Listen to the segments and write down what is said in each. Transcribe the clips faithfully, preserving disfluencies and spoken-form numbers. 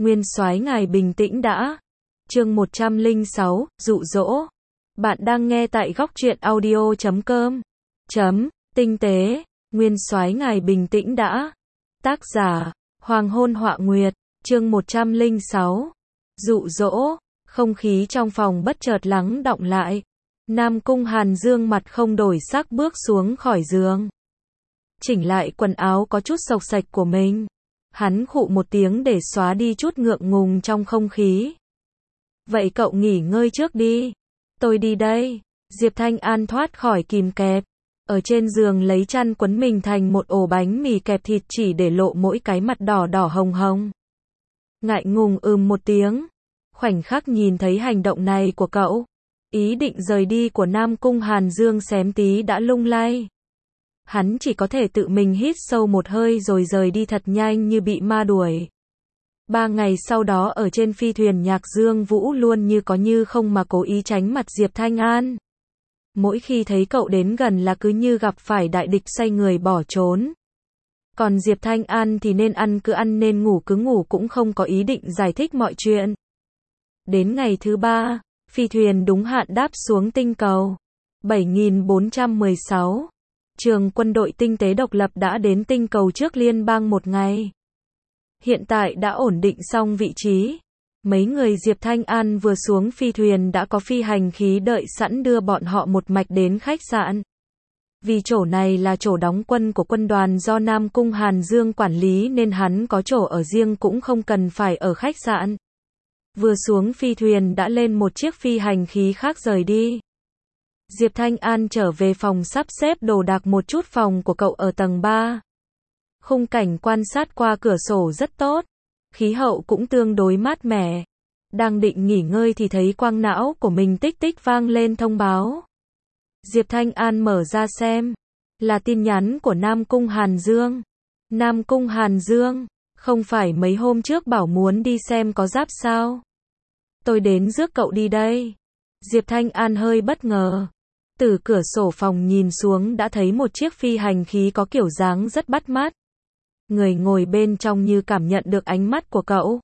Nguyên soái ngài bình tĩnh đã. Chương một trăm lẻ sáu, dụ dỗ. Bạn đang nghe tại góc truyện audio chấm com. Chấm, tinh tế. Nguyên soái ngài bình tĩnh đã. Tác giả, Hoàng hôn họa nguyệt. Chương một trăm lẻ sáu. Dụ dỗ. Không khí trong phòng bất chợt lắng đọng lại. Nam Cung Hàn Dương mặt không đổi sắc bước xuống khỏi giường. Chỉnh lại quần áo có chút xộc xệch của mình. Hắn khụ một tiếng để xóa đi chút ngượng ngùng trong không khí. Vậy cậu nghỉ ngơi trước đi. Tôi đi đây. Diệp Thanh An thoát khỏi kìm kẹp. Ở trên giường lấy chăn quấn mình thành một ổ bánh mì kẹp thịt chỉ để lộ mỗi cái mặt đỏ đỏ hồng hồng. Ngại ngùng ừm một tiếng. Khoảnh khắc nhìn thấy hành động này của cậu. Ý định rời đi của Nam Cung Hàn Dương xém tí đã lung lay. Hắn chỉ có thể tự mình hít sâu một hơi rồi rời đi thật nhanh như bị ma đuổi. Ba ngày sau đó ở trên phi thuyền Nhạc Dương Vũ luôn như có như không mà cố ý tránh mặt Diệp Thanh An. Mỗi khi thấy cậu đến gần là cứ như gặp phải đại địch xoay người bỏ trốn. Còn Diệp Thanh An thì nên ăn cứ ăn nên ngủ cứ ngủ cũng không có ý định giải thích mọi chuyện. Đến ngày thứ ba, phi thuyền đúng hạn đáp xuống tinh cầu bảy nghìn bốn trăm mười sáu. Trường quân đội tinh tế độc lập đã đến tinh cầu trước liên bang một ngày. Hiện tại đã ổn định xong vị trí. Mấy người Diệp Thanh An vừa xuống phi thuyền đã có phi hành khí đợi sẵn đưa bọn họ một mạch đến khách sạn. Vì chỗ này là chỗ đóng quân của quân đoàn do Nam Cung Hàn Dương quản lý nên hắn có chỗ ở riêng cũng không cần phải ở khách sạn. Vừa xuống phi thuyền đã lên một chiếc phi hành khí khác rời đi. Diệp Thanh An trở về phòng sắp xếp đồ đạc một chút. Phòng của cậu ở tầng ba. Khung cảnh quan sát qua cửa sổ rất tốt. Khí hậu cũng tương đối mát mẻ. Đang định nghỉ ngơi thì thấy quang não của mình tích tích vang lên thông báo. Diệp Thanh An mở ra xem. Là tin nhắn của Nam Cung Hàn Dương. Nam Cung Hàn Dương, không phải mấy hôm trước bảo muốn đi xem có giáp sao? Tôi đến rước cậu đi đây. Diệp Thanh An hơi bất ngờ. Từ cửa sổ phòng nhìn xuống đã thấy một chiếc phi hành khí có kiểu dáng rất bắt mắt. Người ngồi bên trong như cảm nhận được ánh mắt của cậu.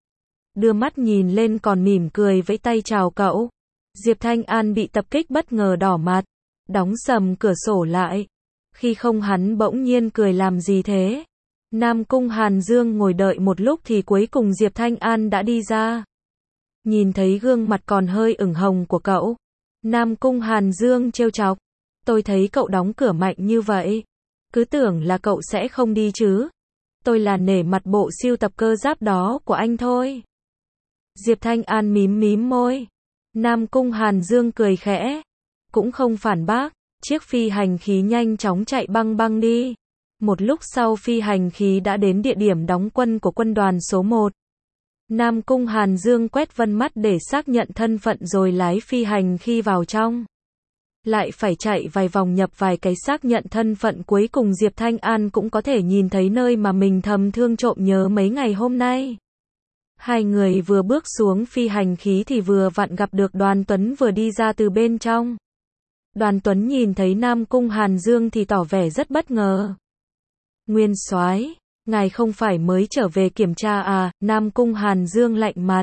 Đưa mắt nhìn lên còn mỉm cười vẫy tay chào cậu. Diệp Thanh An bị tập kích bất ngờ đỏ mặt. Đóng sầm cửa sổ lại. Khi không hắn bỗng nhiên cười làm gì thế? Nam Cung Hàn Dương ngồi đợi một lúc thì cuối cùng Diệp Thanh An đã đi ra. Nhìn thấy gương mặt còn hơi ửng hồng của cậu. Nam Cung Hàn Dương trêu chọc. Tôi thấy cậu đóng cửa mạnh như vậy. Cứ tưởng là cậu sẽ không đi chứ. Tôi là nể mặt bộ sưu tập cơ giáp đó của anh thôi. Diệp Thanh An mím mím môi. Nam Cung Hàn Dương cười khẽ. Cũng không phản bác. Chiếc phi hành khí nhanh chóng chạy băng băng đi. Một lúc sau phi hành khí đã đến địa điểm đóng quân của quân đoàn số một. Nam Cung Hàn Dương quét vân mắt để xác nhận thân phận rồi lái phi hành khí vào trong. Lại phải chạy vài vòng nhập vài cái xác nhận thân phận cuối cùng Diệp Thanh An cũng có thể nhìn thấy nơi mà mình thầm thương trộm nhớ mấy ngày hôm nay. Hai người vừa bước xuống phi hành khí thì vừa vặn gặp được Đoàn Tuấn vừa đi ra từ bên trong. Đoàn Tuấn nhìn thấy Nam Cung Hàn Dương thì tỏ vẻ rất bất ngờ. Nguyên soái, ngài không phải mới trở về kiểm tra à? Nam Cung Hàn Dương lạnh mặt.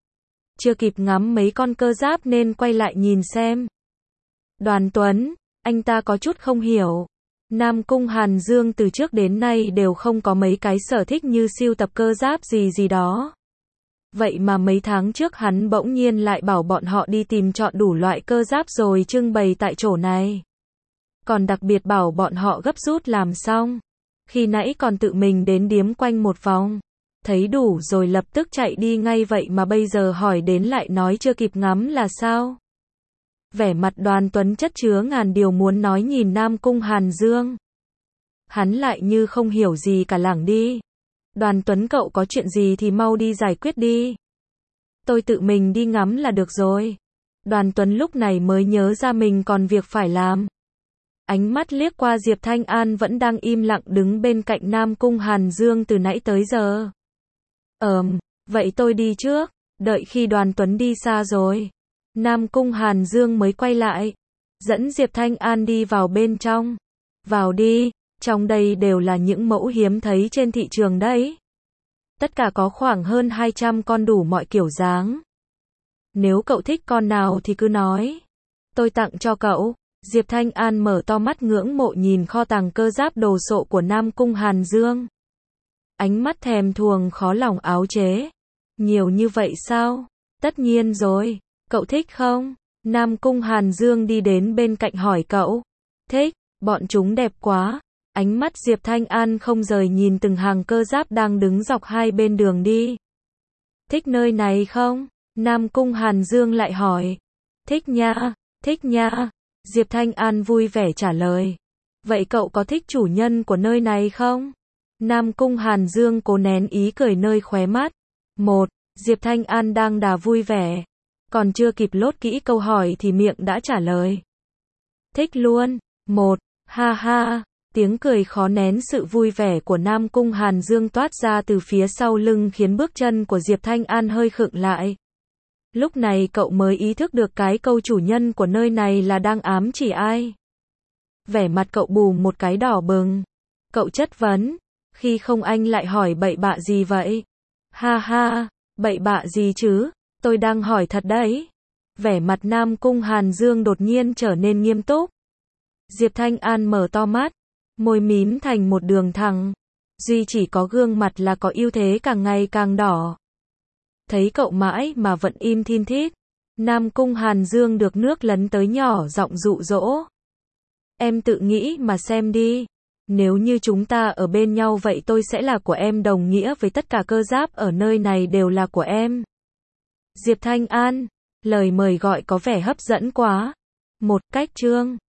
Chưa kịp ngắm mấy con cơ giáp nên quay lại nhìn xem. Đoàn Tuấn, anh ta có chút không hiểu. Nam Cung Hàn Dương từ trước đến nay đều không có mấy cái sở thích như sưu tập cơ giáp gì gì đó. Vậy mà mấy tháng trước hắn bỗng nhiên lại bảo bọn họ đi tìm chọn đủ loại cơ giáp rồi trưng bày tại chỗ này. Còn đặc biệt bảo bọn họ gấp rút làm xong. Khi nãy còn tự mình đến điếm quanh một vòng. Thấy đủ rồi lập tức chạy đi ngay vậy mà bây giờ hỏi đến lại nói chưa kịp ngắm là sao? Vẻ mặt Đoàn Tuấn chất chứa ngàn điều muốn nói nhìn Nam Cung Hàn Dương. Hắn lại như không hiểu gì cả lảng đi. Đoàn Tuấn cậu có chuyện gì thì mau đi giải quyết đi. Tôi tự mình đi ngắm là được rồi. Đoàn Tuấn lúc này mới nhớ ra mình còn việc phải làm. Ánh mắt liếc qua Diệp Thanh An vẫn đang im lặng đứng bên cạnh Nam Cung Hàn Dương từ nãy tới giờ. Ờm, vậy tôi đi trước. Đợi khi Đoàn Tuấn đi xa rồi. Nam Cung Hàn Dương mới quay lại. Dẫn Diệp Thanh An đi vào bên trong. Vào đi, trong đây đều là những mẫu hiếm thấy trên thị trường đấy. Tất cả có khoảng hơn hai trăm con đủ mọi kiểu dáng. Nếu cậu thích con nào thì cứ nói. Tôi tặng cho cậu. Diệp Thanh An mở to mắt ngưỡng mộ nhìn kho tàng cơ giáp đồ sộ của Nam Cung Hàn Dương. Ánh mắt thèm thuồng khó lòng áo chế. Nhiều như vậy sao? Tất nhiên rồi. Cậu thích không? Nam Cung Hàn Dương đi đến bên cạnh hỏi cậu. Thích, bọn chúng đẹp quá. Ánh mắt Diệp Thanh An không rời nhìn từng hàng cơ giáp đang đứng dọc hai bên đường đi. Thích nơi này không? Nam Cung Hàn Dương lại hỏi. Thích nha, thích nha. Diệp Thanh An vui vẻ trả lời. Vậy cậu có thích chủ nhân của nơi này không? Nam Cung Hàn Dương cố nén ý cười nơi khóe mắt. Một, Diệp Thanh An đang đà vui vẻ. Còn chưa kịp lốt kỹ câu hỏi thì miệng đã trả lời. Thích luôn. Một, ha ha. Tiếng cười khó nén sự vui vẻ của Nam Cung Hàn Dương toát ra từ phía sau lưng khiến bước chân của Diệp Thanh An hơi khựng lại. Lúc này cậu mới ý thức được cái câu chủ nhân của nơi này là đang ám chỉ ai. Vẻ mặt cậu bù một cái đỏ bừng. Cậu chất vấn. Khi không anh lại hỏi bậy bạ gì vậy? Ha ha, bậy bạ gì chứ? Tôi đang hỏi thật đấy. Vẻ mặt Nam Cung Hàn Dương đột nhiên trở nên nghiêm túc. Diệp Thanh An mở to mắt. Môi mím thành một đường thẳng. Duy chỉ có gương mặt là có ưu thế càng ngày càng đỏ. Thấy cậu mãi mà vẫn im thin thít. Nam Cung Hàn Dương được nước lấn tới nhỏ giọng dụ dỗ. Em tự nghĩ mà xem đi. Nếu như chúng ta ở bên nhau vậy tôi sẽ là của em đồng nghĩa với tất cả cơ giáp ở nơi này đều là của em. Diệp Thanh An, lời mời gọi có vẻ hấp dẫn quá. Một cách chương.